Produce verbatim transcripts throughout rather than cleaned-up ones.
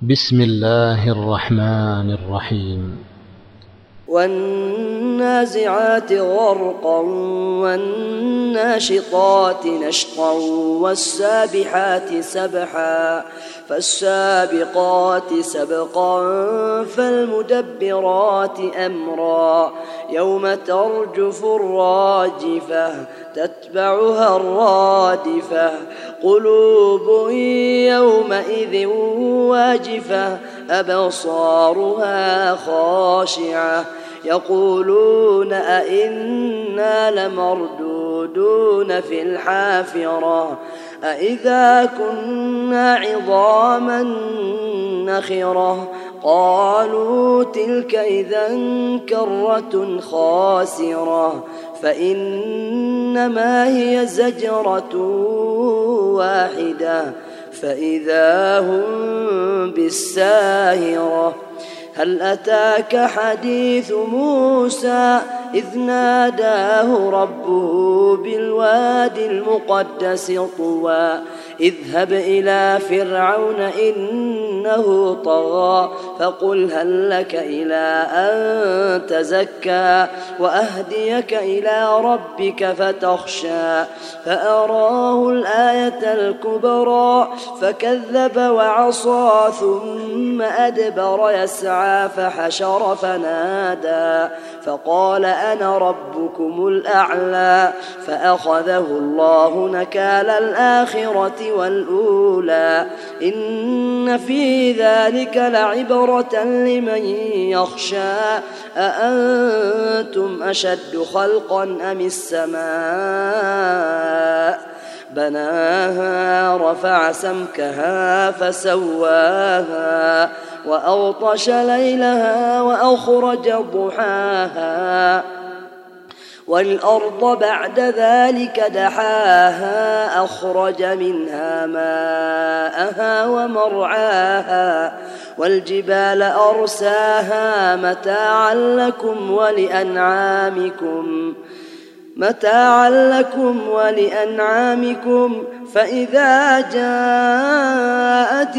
بسم الله الرحمن الرحيم. والنازعات غرقا والناشطات نشطا والسابحات سبحا فالسابقات سبقا فالمدبرات أمرا يوم ترجف الراجفة تتبعها الرادفة قلوب يومئذ واجفة أبصارها خاشعة يقولون أئنا لمردودون في الحافرة أئذا كنا عظاما نخرة قالوا تلك إذا كرة خاسرة فإنما هي زجرة واحدة فإذا هم بالساهرة هل أتاك حديث موسى إذ ناداه ربه بالوادي المقدس طوى اذهب إلى فرعون إنه طغى فقل هل لك إلى أن تزكى وأهديك إلى ربك فتخشى فأراه الآية الكبرى فكذب وعصى ثم أدبر يسعى فحشر فنادى فقال أنا ربكم الأعلى فأخذه الله نكال الآخرة والأولى إن في ذلك لعبرة لمن يخشى أأنتم أشد خلقا أم السماء بناها رفع سمكها فسواها وأغطش ليلها وأخرج ضحاها والأرض بعد ذلك دحاها أخرج منها ماءها ومرعاها والجبال أرساها متاعا لكم ولأنعامكم متاعا لكم ولأنعامكم فإذا جاءت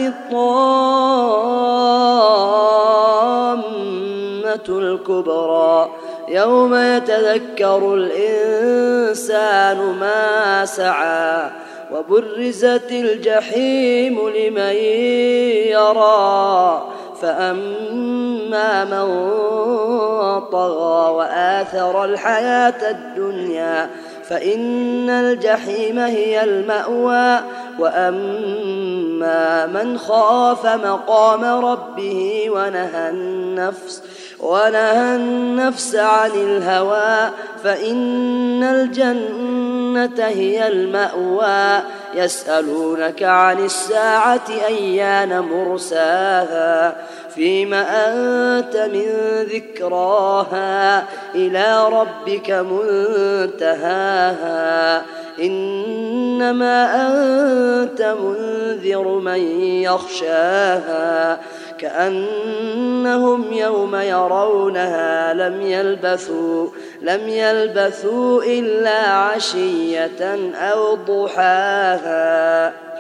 الطامة الكبرى يوم يتذكر الإنسان ما سعى وبرزت الجحيم لمن يرى فأما من طغى وآثر الحياة الدنيا فإن الجحيم هي المأوى وأما من خاف مقام ربه ونهى النفس ونهى النفس عن الهوى فإن الجنة هي المأوى يسألونك عن الساعة أيان مرساها فيم أنت من ذكراها إلى ربك منتهاها إنما أنت منذر من يخشاها كأنهم يوم يرونها لم يلبثوا لم يلبثوا إلا عشية أو ضحاها.